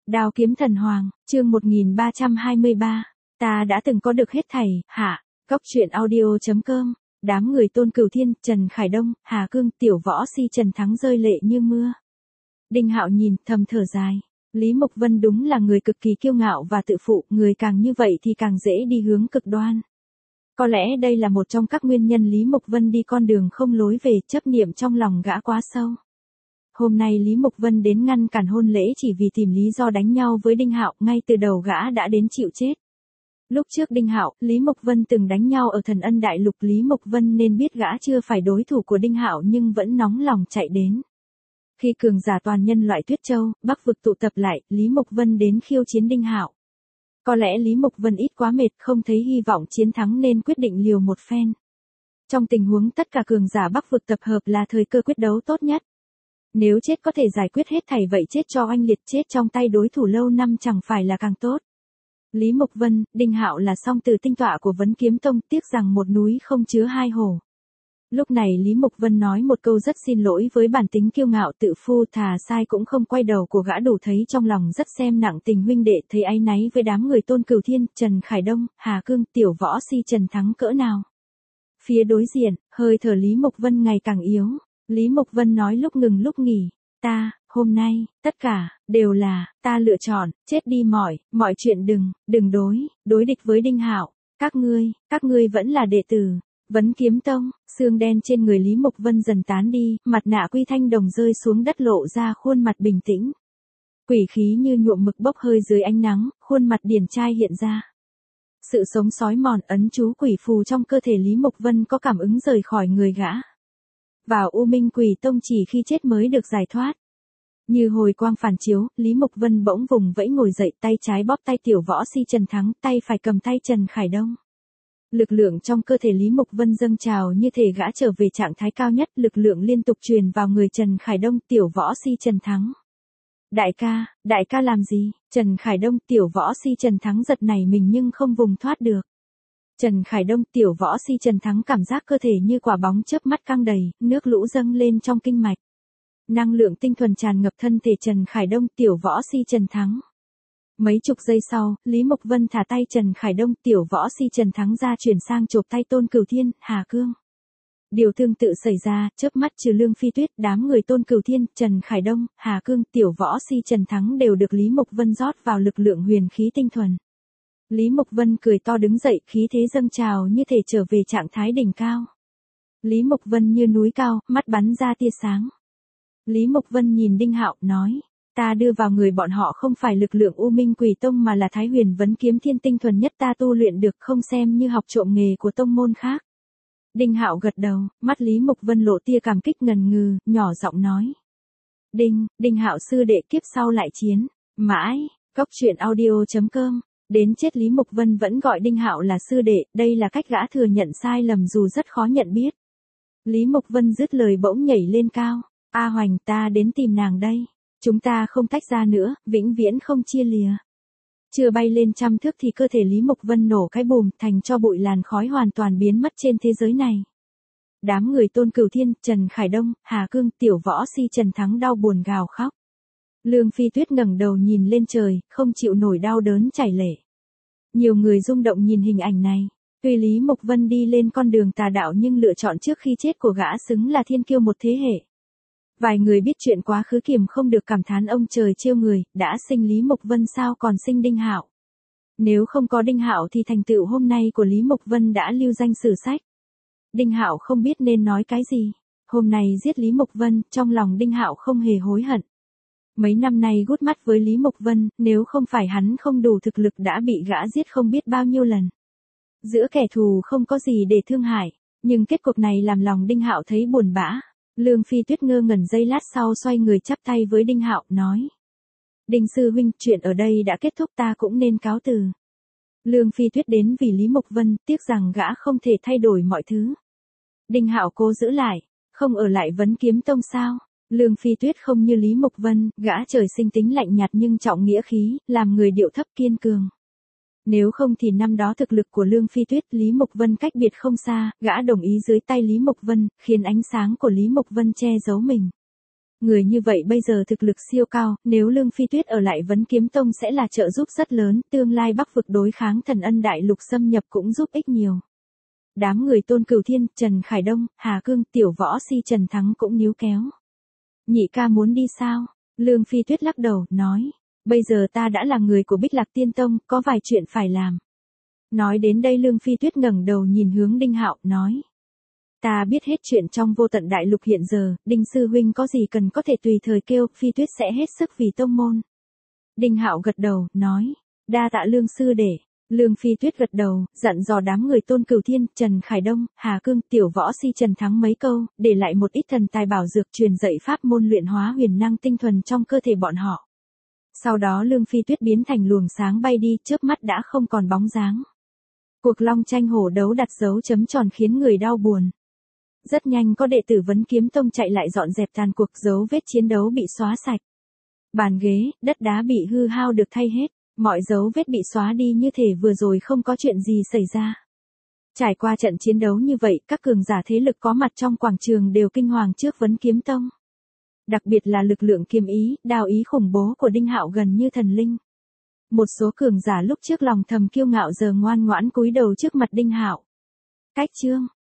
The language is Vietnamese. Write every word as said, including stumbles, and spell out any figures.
Đao kiếm thần hoàng, chương một nghìn ba trăm hai mươi ba. Ta đã từng có được hết thảy, hạ. Góc truyện audio.com. Đám người Tôn Cửu Thiên, Trần Khải Đông, Hà Cương, tiểu võ si Trần Thắng rơi lệ như mưa. Đinh Hạo nhìn, thầm thở dài. Lý Mộc Vân đúng là người cực kỳ kiêu ngạo và tự phụ, người càng như vậy thì càng dễ đi hướng cực đoan. Có lẽ đây là một trong các nguyên nhân Lý Mộc Vân đi con đường không lối về, chấp niệm trong lòng gã quá sâu. Hôm nay Lý Mộc Vân đến ngăn cản hôn lễ chỉ vì tìm lý do đánh nhau với Đinh Hạo, ngay từ đầu gã đã đến chịu chết. Lúc trước Đinh Hạo, Lý Mộc Vân từng đánh nhau ở Thần Ân Đại Lục, Lý Mộc Vân nên biết gã chưa phải đối thủ của Đinh Hạo nhưng vẫn nóng lòng chạy đến. Khi cường giả toàn nhân loại Tuyết Châu, Bắc vực tụ tập lại, Lý Mộc Vân đến khiêu chiến Đinh Hạo. Có lẽ Lý Mộc Vân ít quá mệt, không thấy hy vọng chiến thắng nên quyết định liều một phen. Trong tình huống tất cả cường giả Bắc vực tập hợp là thời cơ quyết đấu tốt nhất. Nếu chết có thể giải quyết hết thảy vậy chết cho oanh liệt, chết trong tay đối thủ lâu năm chẳng phải là càng tốt. Lý Mộc Vân, Đinh Hạo là song từ tinh tọa của Vấn Kiếm Tông, tiếc rằng một núi không chứa hai hồ. Lúc này Lý Mộc Vân nói một câu rất xin lỗi với bản tính kiêu ngạo tự phu, thà sai cũng không quay đầu của gã, đủ thấy trong lòng rất xem nặng tình huynh đệ, thấy áy náy với đám người Tôn Cửu Thiên, Trần Khải Đông, Hà Cương, tiểu võ si Trần Thắng cỡ nào. Phía đối diện, hơi thở Lý Mộc Vân ngày càng yếu. Lý Mộc Vân nói lúc ngừng lúc nghỉ, ta, hôm nay, tất cả, đều là, ta lựa chọn, chết đi mọi, mọi chuyện đừng, đừng đối, đối địch với Đinh Hạo, các ngươi, các ngươi vẫn là đệ tử, Vấn Kiếm Tông, xương đen trên người Lý Mộc Vân dần tán đi, mặt nạ quy thanh đồng rơi xuống đất lộ ra khuôn mặt bình tĩnh. Quỷ khí như nhuộm mực bốc hơi dưới ánh nắng, khuôn mặt điển trai hiện ra. Sự sống sói mòn ấn chú quỷ phù trong cơ thể Lý Mộc Vân có cảm ứng rời khỏi người gã. Vào U Minh Quỷ Tông chỉ khi chết mới được giải thoát. Như hồi quang phản chiếu, Lý Mộc Vân bỗng vùng vẫy ngồi dậy, tay trái bóp tay tiểu võ si Trần Thắng, tay phải cầm tay Trần Khải Đông. Lực lượng trong cơ thể Lý Mộc Vân dâng trào như thể gã trở về trạng thái cao nhất, lực lượng liên tục truyền vào người Trần Khải Đông, tiểu võ si Trần Thắng. Đại ca, đại ca làm gì? Trần Khải Đông, tiểu võ si Trần Thắng giật nảy mình nhưng không vùng thoát được. Trần Khải Đông, tiểu võ si Trần Thắng cảm giác cơ thể như quả bóng chớp mắt căng đầy, nước lũ dâng lên trong kinh mạch. Năng lượng tinh thuần tràn ngập thân thể Trần Khải Đông, tiểu võ si Trần Thắng. Mấy chục giây sau, Lý Mộc Vân thả tay Trần Khải Đông, tiểu võ si Trần Thắng ra, chuyển sang chộp tay Tôn Cửu Thiên, Hà Cương. Điều tương tự xảy ra, chớp mắt trừ Lương Phi Tuyết, đám người Tôn Cửu Thiên, Trần Khải Đông, Hà Cương, tiểu võ si Trần Thắng đều được Lý Mộc Vân rót vào lực lượng huyền khí tinh thuần. Lý Mộc Vân cười to đứng dậy, khí thế dâng trào như thể trở về trạng thái đỉnh cao. Lý Mộc Vân như núi cao, mắt bắn ra tia sáng. Lý Mộc Vân nhìn Đinh Hạo, nói, ta đưa vào người bọn họ không phải lực lượng U Minh Quỷ Tông mà là Thái Huyền Vấn Kiếm Thiên tinh thuần nhất ta tu luyện được, không xem như học trộm nghề của tông môn khác. Đinh Hạo gật đầu, mắt Lý Mộc Vân lộ tia cảm kích ngần ngừ, nhỏ giọng nói. Đinh, Đinh Hạo sư đệ, kiếp sau lại chiến, mãi, góc truyện audio.com. Đến chết Lý Mộc Vân vẫn gọi Đinh Hạo là sư đệ, đây là cách gã thừa nhận sai lầm dù rất khó nhận biết. Lý Mộc Vân dứt lời bỗng nhảy lên cao, A Hoành, ta đến tìm nàng đây. Chúng ta không tách ra nữa, vĩnh viễn không chia lìa. Chưa bay lên trăm thước thì cơ thể Lý Mộc Vân nổ cái bùm, thành cho bụi, làn khói hoàn toàn biến mất trên thế giới này. Đám người Tôn Cửu Thiên, Trần Khải Đông, Hà Cương, tiểu võ si Trần Thắng đau buồn gào khóc. Lương Phi Tuyết ngẩng đầu nhìn lên trời, không chịu nổi đau đớn chảy lệ. Nhiều người rung động nhìn hình ảnh này. Tuy Lý Mộc Vân đi lên con đường tà đạo nhưng lựa chọn trước khi chết của gã xứng là thiên kiêu một thế hệ. Vài người biết chuyện quá khứ kiềm không được cảm thán ông trời trêu người, đã sinh Lý Mộc Vân sao còn sinh Đinh Hạo. Nếu không có Đinh Hạo thì thành tựu hôm nay của Lý Mộc Vân đã lưu danh sử sách. Đinh Hạo không biết nên nói cái gì. Hôm nay giết Lý Mộc Vân, trong lòng Đinh Hạo không hề hối hận. Mấy năm nay gút mắt với Lý Mộc Vân, nếu không phải hắn không đủ thực lực đã bị gã giết không biết bao nhiêu lần. Giữa kẻ thù không có gì để thương hại, nhưng kết cục này làm lòng Đinh Hạo thấy buồn bã. Lương Phi Tuyết ngơ ngẩn giây lát sau xoay người chắp tay với Đinh Hạo, nói. Đinh sư huynh, chuyện ở đây đã kết thúc, ta cũng nên cáo từ. Lương Phi Tuyết đến vì Lý Mộc Vân, tiếc rằng gã không thể thay đổi mọi thứ. Đinh Hạo cố giữ lại, không ở lại Vấn Kiếm Tông sao? Lương Phi Tuyết không như Lý Mộc Vân, gã trời sinh tính lạnh nhạt nhưng trọng nghĩa khí, làm người điệu thấp kiên cường. Nếu không thì năm đó thực lực của Lương Phi Tuyết, Lý Mộc Vân cách biệt không xa, gã đồng ý dưới tay Lý Mộc Vân, khiến ánh sáng của Lý Mộc Vân che giấu mình. Người như vậy bây giờ thực lực siêu cao, nếu Lương Phi Tuyết ở lại Vấn Kiếm Tông sẽ là trợ giúp rất lớn, tương lai Bắc vực đối kháng Thần Ân Đại Lục xâm nhập cũng giúp ích nhiều. Đám người Tôn Cửu Thiên, Trần Khải Đông, Hà Cương, Tiểu Võ Si Trần Thắng cũng níu kéo. Nhị ca muốn đi sao? Lương Phi Tuyết lắc đầu, nói. Bây giờ ta đã là người của Bích Lạc Tiên Tông, có vài chuyện phải làm. Nói đến đây Lương Phi Tuyết ngẩng đầu nhìn hướng Đinh Hạo, nói. Ta biết hết chuyện trong vô tận đại lục hiện giờ, Đinh Sư Huynh có gì cần có thể tùy thời kêu, Phi Tuyết sẽ hết sức vì tông môn. Đinh Hạo gật đầu, nói. Đa tạ Lương Sư để. Lương Phi Tuyết gật đầu, dặn dò đám người Tôn Cửu Thiên, Trần Khải Đông, Hà Cương, Tiểu Võ Si Trần Thắng mấy câu, để lại một ít thần tài bảo dược truyền dạy pháp môn luyện hóa huyền năng tinh thuần trong cơ thể bọn họ. Sau đó Lương Phi Tuyết biến thành luồng sáng bay đi, chớp mắt đã không còn bóng dáng. Cuộc long tranh hổ đấu đặt dấu chấm tròn khiến người đau buồn. Rất nhanh có đệ tử Vấn Kiếm Tông chạy lại dọn dẹp tàn cuộc, dấu vết chiến đấu bị xóa sạch. Bàn ghế, đất đá bị hư hao được thay hết. Mọi dấu vết bị xóa đi như thể vừa rồi không có chuyện gì xảy ra. Trải qua trận chiến đấu như vậy, các cường giả thế lực có mặt trong quảng trường đều kinh hoàng trước Vấn Kiếm Tông. Đặc biệt là lực lượng kiếm ý, đao ý khủng bố của Đinh Hạo gần như thần linh. Một số cường giả lúc trước lòng thầm kiêu ngạo giờ ngoan ngoãn cúi đầu trước mặt Đinh Hạo. Cách chương